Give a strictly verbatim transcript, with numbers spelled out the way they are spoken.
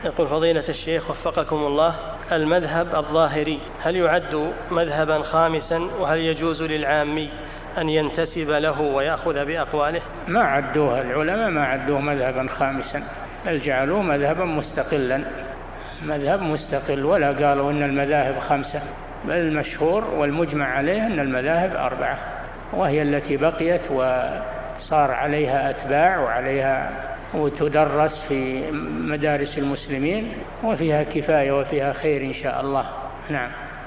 يقول فضيلة الشيخ وفقكم الله، المذهب الظاهري هل يعد مذهبا خامسا؟ وهل يجوز للعامي أن ينتسب له ويأخذ بأقواله؟ ما عدوه العلماء، ما عدوه مذهبا خامسا، بل جعلوه مذهبا مستقلا، مذهب مستقل، ولا قالوا إن المذاهب خمسة، بل المشهور والمجمع عليه أن المذاهب أربعة، وهي التي بقيت وصار عليها أتباع وعليها وتدرس في مدارس المسلمين، وفيها كفاية وفيها خير إن شاء الله. نعم.